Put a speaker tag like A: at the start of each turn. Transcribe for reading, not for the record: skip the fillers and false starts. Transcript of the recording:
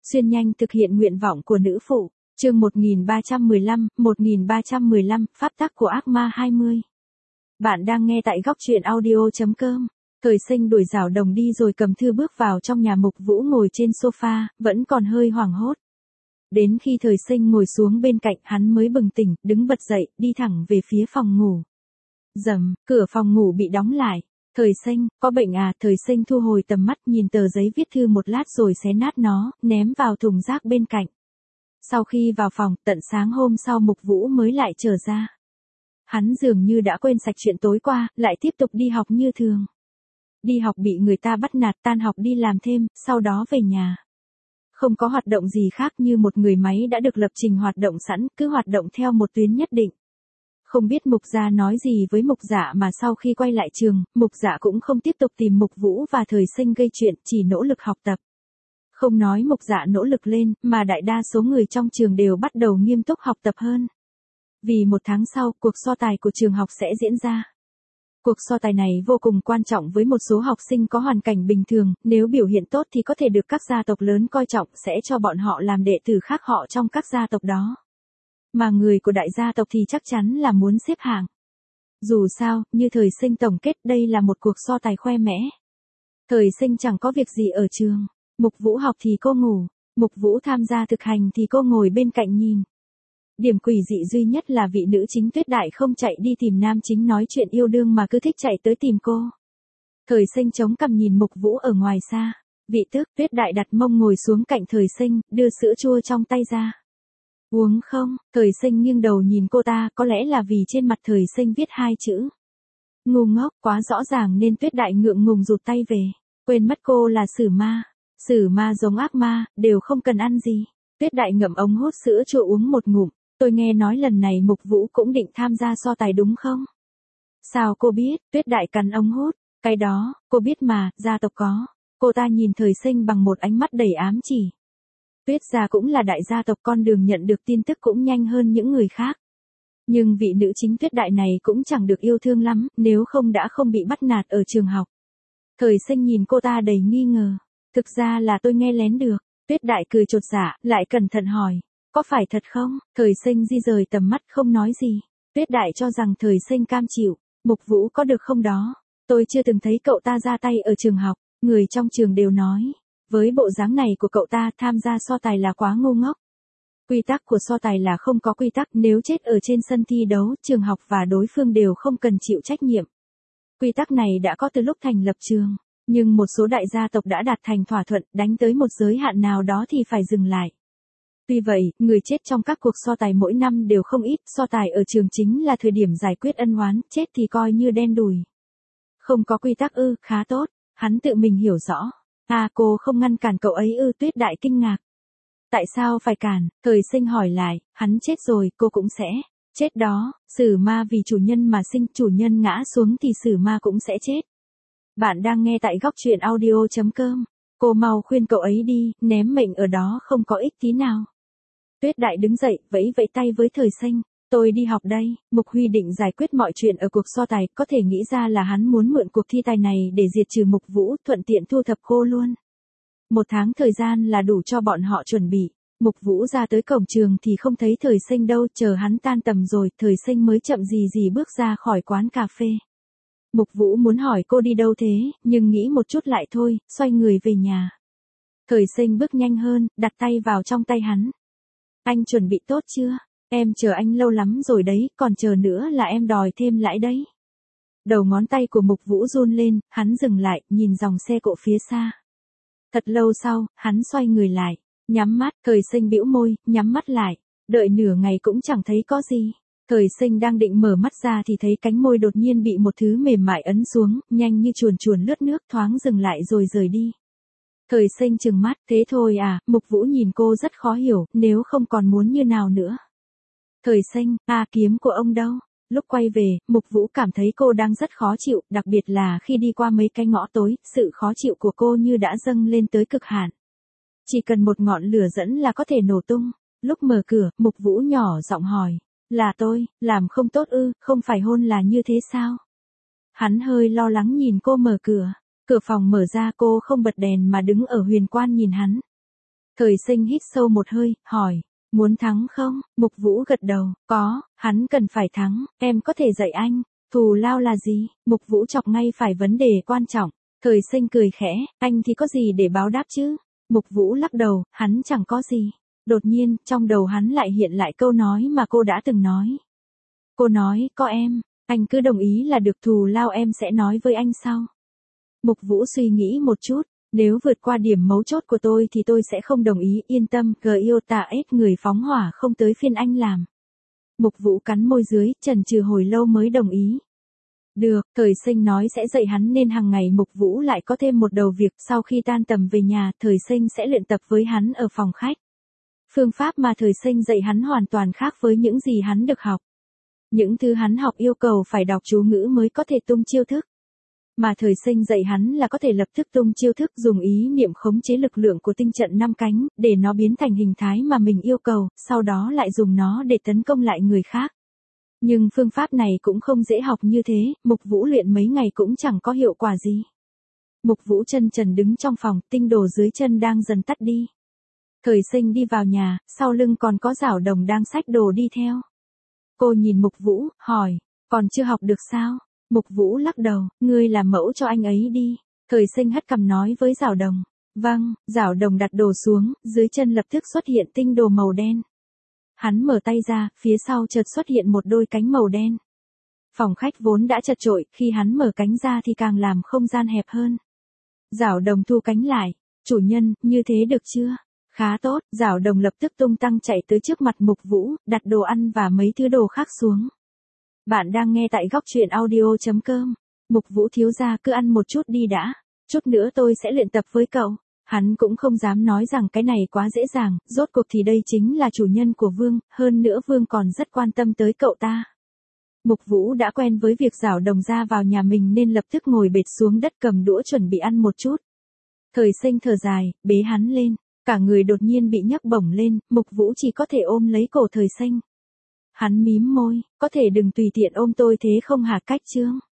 A: Xuyên nhanh thực hiện nguyện vọng của nữ phụ. Chương 1315, pháp tắc của ác ma 20. Bạn đang nghe tại góc truyện audio.com. Thời Sinh đuổi rào đồng đi rồi cầm thư bước vào trong nhà. Mục Vũ ngồi trên sofa, vẫn còn hơi hoảng hốt. Đến khi Thời Sinh ngồi xuống bên cạnh, hắn mới bừng tỉnh, đứng bật dậy, đi thẳng về phía phòng ngủ. Rầm, cửa phòng ngủ bị đóng lại. Thời Sinh, có bệnh à? Thời Sinh thu hồi tầm mắt, nhìn tờ giấy viết thư một lát rồi xé nát nó, ném vào thùng rác bên cạnh. Sau khi vào phòng, tận sáng hôm sau Mục Vũ mới lại trở ra. Hắn dường như đã quên sạch chuyện tối qua, lại tiếp tục đi học như thường. Đi học bị người ta bắt nạt, tan học đi làm thêm, sau đó về nhà. Không có hoạt động gì khác, như một người máy đã được lập trình hoạt động sẵn, cứ hoạt động theo một tuyến nhất định. Không biết Mục Gia nói gì với Mục Dạ mà sau khi quay lại trường, Mục Dạ cũng không tiếp tục tìm Mục Vũ và Thời Sinh gây chuyện, chỉ nỗ lực học tập. Không nói Mục Dạ nỗ lực lên, mà đại đa số người trong trường đều bắt đầu nghiêm túc học tập hơn. Vì một tháng sau, cuộc so tài của trường học sẽ diễn ra. Cuộc so tài này vô cùng quan trọng với một số học sinh có hoàn cảnh bình thường, nếu biểu hiện tốt thì có thể được các gia tộc lớn coi trọng, sẽ cho bọn họ làm đệ tử khác họ trong các gia tộc đó. Mà người của đại gia tộc thì chắc chắn là muốn xếp hạng. Dù sao, như Thời Sinh tổng kết, đây là một cuộc so tài khoe mẽ. Thời Sinh chẳng có việc gì ở trường. Mục Vũ học thì cô ngủ. Mục Vũ tham gia thực hành thì cô ngồi bên cạnh nhìn. Điểm quỷ dị duy nhất là vị nữ chính Tuyết Đại không chạy đi tìm nam chính nói chuyện yêu đương mà cứ thích chạy tới tìm cô. Thời Sinh chống cằm nhìn Mục Vũ ở ngoài xa. Vị tước, Tuyết Đại đặt mông ngồi xuống cạnh Thời Sinh, đưa sữa chua trong tay ra. Uống không? Thời Sinh nghiêng đầu nhìn cô ta, có lẽ là vì trên mặt Thời Sinh viết hai chữ. Ngu ngốc, quá rõ ràng nên Tuyết Đại ngượng ngùng rụt tay về. Quên mất cô là sử ma. Sử ma giống ác ma, đều không cần ăn gì. Tuyết Đại ngậm ống hút sữa chua uống một ngụm. Tôi nghe nói lần này Mục Vũ cũng định tham gia so tài đúng không? Sao cô biết? Tuyết Đại cắn ống hút. Cái đó, cô biết mà, gia tộc có. Cô ta nhìn Thời Sinh bằng một ánh mắt đầy ám chỉ. Tuyết gia cũng là đại gia tộc, con đường nhận được tin tức cũng nhanh hơn những người khác. Nhưng vị nữ chính Tuyết Đại này cũng chẳng được yêu thương lắm, nếu không đã không bị bắt nạt ở trường học. Thời Sinh nhìn cô ta đầy nghi ngờ. Thực ra là tôi nghe lén được. Tuyết Đại cười chột dạ, lại cẩn thận hỏi. Có phải thật không? Thời Sinh di rời tầm mắt không nói gì. Tuyết Đại cho rằng Thời Sinh cam chịu. Mục Vũ có được không đó? Tôi chưa từng thấy cậu ta ra tay ở trường học. Người trong trường đều nói. Với bộ dáng này của cậu ta, tham gia so tài là quá ngu ngốc. Quy tắc của so tài là không có quy tắc, nếu chết ở trên sân thi đấu, trường học và đối phương đều không cần chịu trách nhiệm. Quy tắc này đã có từ lúc thành lập trường, nhưng một số đại gia tộc đã đạt thành thỏa thuận, đánh tới một giới hạn nào đó thì phải dừng lại. Tuy vậy, người chết trong các cuộc so tài mỗi năm đều không ít, so tài ở trường chính là thời điểm giải quyết ân oán, chết thì coi như đen đủi. Không có quy tắc ư? Khá tốt, hắn tự mình hiểu rõ. À, cô không ngăn cản cậu ấy ư? Tuyết Đại kinh ngạc. Tại sao phải cản? Thời Sinh hỏi lại. Hắn chết rồi, cô cũng sẽ chết đó. Sử ma vì chủ nhân mà sinh, chủ nhân ngã xuống thì sử ma cũng sẽ chết. Bạn đang nghe tại góc truyện audio.com. Cô mau khuyên cậu ấy đi, ném mệnh ở đó không có ích tí nào. Tuyết Đại đứng dậy, vẫy vẫy tay với Thời Sinh. Tôi đi học đây. Mục Huy định giải quyết mọi chuyện ở cuộc so tài, có thể nghĩ ra là hắn muốn mượn cuộc thi tài này để diệt trừ Mục Vũ, thuận tiện thu thập cô luôn. Một tháng thời gian là đủ cho bọn họ chuẩn bị. Mục Vũ ra tới cổng trường thì không thấy Thời Sinh đâu, chờ hắn tan tầm rồi, Thời Sinh mới chậm gì gì bước ra khỏi quán cà phê. Mục Vũ muốn hỏi cô đi đâu thế, nhưng nghĩ một chút lại thôi, xoay người về nhà. Thời Sinh bước nhanh hơn, đặt tay vào trong tay hắn. Anh chuẩn bị tốt chưa? Em chờ anh lâu lắm rồi đấy, còn chờ nữa là em đòi thêm lãi đấy. Đầu ngón tay của Mục Vũ run lên, hắn dừng lại, nhìn dòng xe cộ phía xa. Thật lâu sau, hắn xoay người lại, nhắm mắt. Thời Sinh bĩu môi, nhắm mắt lại, đợi nửa ngày cũng chẳng thấy có gì. Thời Sinh đang định mở mắt ra thì thấy cánh môi đột nhiên bị một thứ mềm mại ấn xuống, nhanh như chuồn chuồn lướt nước, thoáng dừng lại rồi rời đi. Thời Sinh trừng mắt, thế thôi à? Mục Vũ nhìn cô rất khó hiểu, nếu không còn muốn như nào nữa. Thời Sinh, kiếm của ông đâu? Lúc quay về, Mục Vũ cảm thấy cô đang rất khó chịu, đặc biệt là khi đi qua mấy cái ngõ tối, sự khó chịu của cô như đã dâng lên tới cực hạn. Chỉ cần một ngọn lửa dẫn là có thể nổ tung. Lúc mở cửa, Mục Vũ nhỏ giọng hỏi. Là tôi, làm không tốt ư? Không phải hôn là như thế sao? Hắn hơi lo lắng nhìn cô mở cửa. Cửa phòng mở ra, cô không bật đèn mà đứng ở huyền quan nhìn hắn. Thời Sinh hít sâu một hơi, hỏi, muốn thắng không? Mục Vũ gật đầu, có, hắn cần phải thắng, em có thể dạy anh. Thù lao là gì? Mục Vũ chọc ngay phải vấn đề quan trọng. Thời Sinh cười khẽ, anh thì có gì để báo đáp chứ? Mục Vũ lắc đầu, hắn chẳng có gì. Đột nhiên, trong đầu hắn lại hiện lại câu nói mà cô đã từng nói. Cô nói, có em, anh cứ đồng ý là được, thù lao em sẽ nói với anh sau. Mục Vũ suy nghĩ một chút, nếu vượt qua điểm mấu chốt của tôi thì tôi sẽ không đồng ý, yên tâm, GIOTA-S người phóng hỏa không tới phiên anh làm. Mục Vũ cắn môi dưới, chần chừ hồi lâu mới đồng ý. Được, Thời Sinh nói sẽ dạy hắn nên hàng ngày Mục Vũ lại có thêm một đầu việc, sau khi tan tầm về nhà, Thời Sinh sẽ luyện tập với hắn ở phòng khách. Phương pháp mà Thời Sinh dạy hắn hoàn toàn khác với những gì hắn được học. Những thứ hắn học yêu cầu phải đọc chú ngữ mới có thể tung chiêu thức. Mà Thời Sinh dạy hắn là có thể lập tức tung chiêu thức, dùng ý niệm khống chế lực lượng của tinh trận 5 cánh, để nó biến thành hình thái mà mình yêu cầu, sau đó lại dùng nó để tấn công lại người khác. Nhưng phương pháp này cũng không dễ học như thế, Mục Vũ luyện mấy ngày cũng chẳng có hiệu quả gì. Mục Vũ chân trần đứng trong phòng, tinh đồ dưới chân đang dần tắt đi. Thời Sinh đi vào nhà, sau lưng còn có Giảo Đồng đang xách đồ đi theo. Cô nhìn Mục Vũ, hỏi, còn chưa học được sao? Mục Vũ lắc đầu, ngươi làm mẫu cho anh ấy đi. Thời Sinh hất cằm nói với Giảo Đồng. Vâng, Giảo Đồng đặt đồ xuống, dưới chân lập tức xuất hiện tinh đồ màu đen. Hắn mở tay ra, phía sau chợt xuất hiện một đôi cánh màu đen. Phòng khách vốn đã chật chội, khi hắn mở cánh ra thì càng làm không gian hẹp hơn. Giảo Đồng thu cánh lại, chủ nhân, như thế được chưa? Khá tốt, Giảo Đồng lập tức tung tăng chạy tới trước mặt Mục Vũ, đặt đồ ăn và mấy thứ đồ khác xuống. Bạn đang nghe tại góc truyện audio.com. Mục Vũ thiếu gia cứ ăn một chút đi đã, chút nữa tôi sẽ luyện tập với cậu. Hắn cũng không dám nói rằng cái này quá dễ dàng, rốt cuộc thì đây chính là chủ nhân của Vương, hơn nữa Vương còn rất quan tâm tới cậu ta. Mục Vũ đã quen với việc Giảo Đồng ra vào nhà mình nên lập tức ngồi bệt xuống đất cầm đũa chuẩn bị ăn một chút. Thời Sinh thở dài, bế hắn lên, cả người đột nhiên bị nhấc bổng lên, Mục Vũ chỉ có thể ôm lấy cổ Thời Sinh. Hắn mím môi, có thể đừng tùy tiện ôm tôi thế không hả Cách Trương?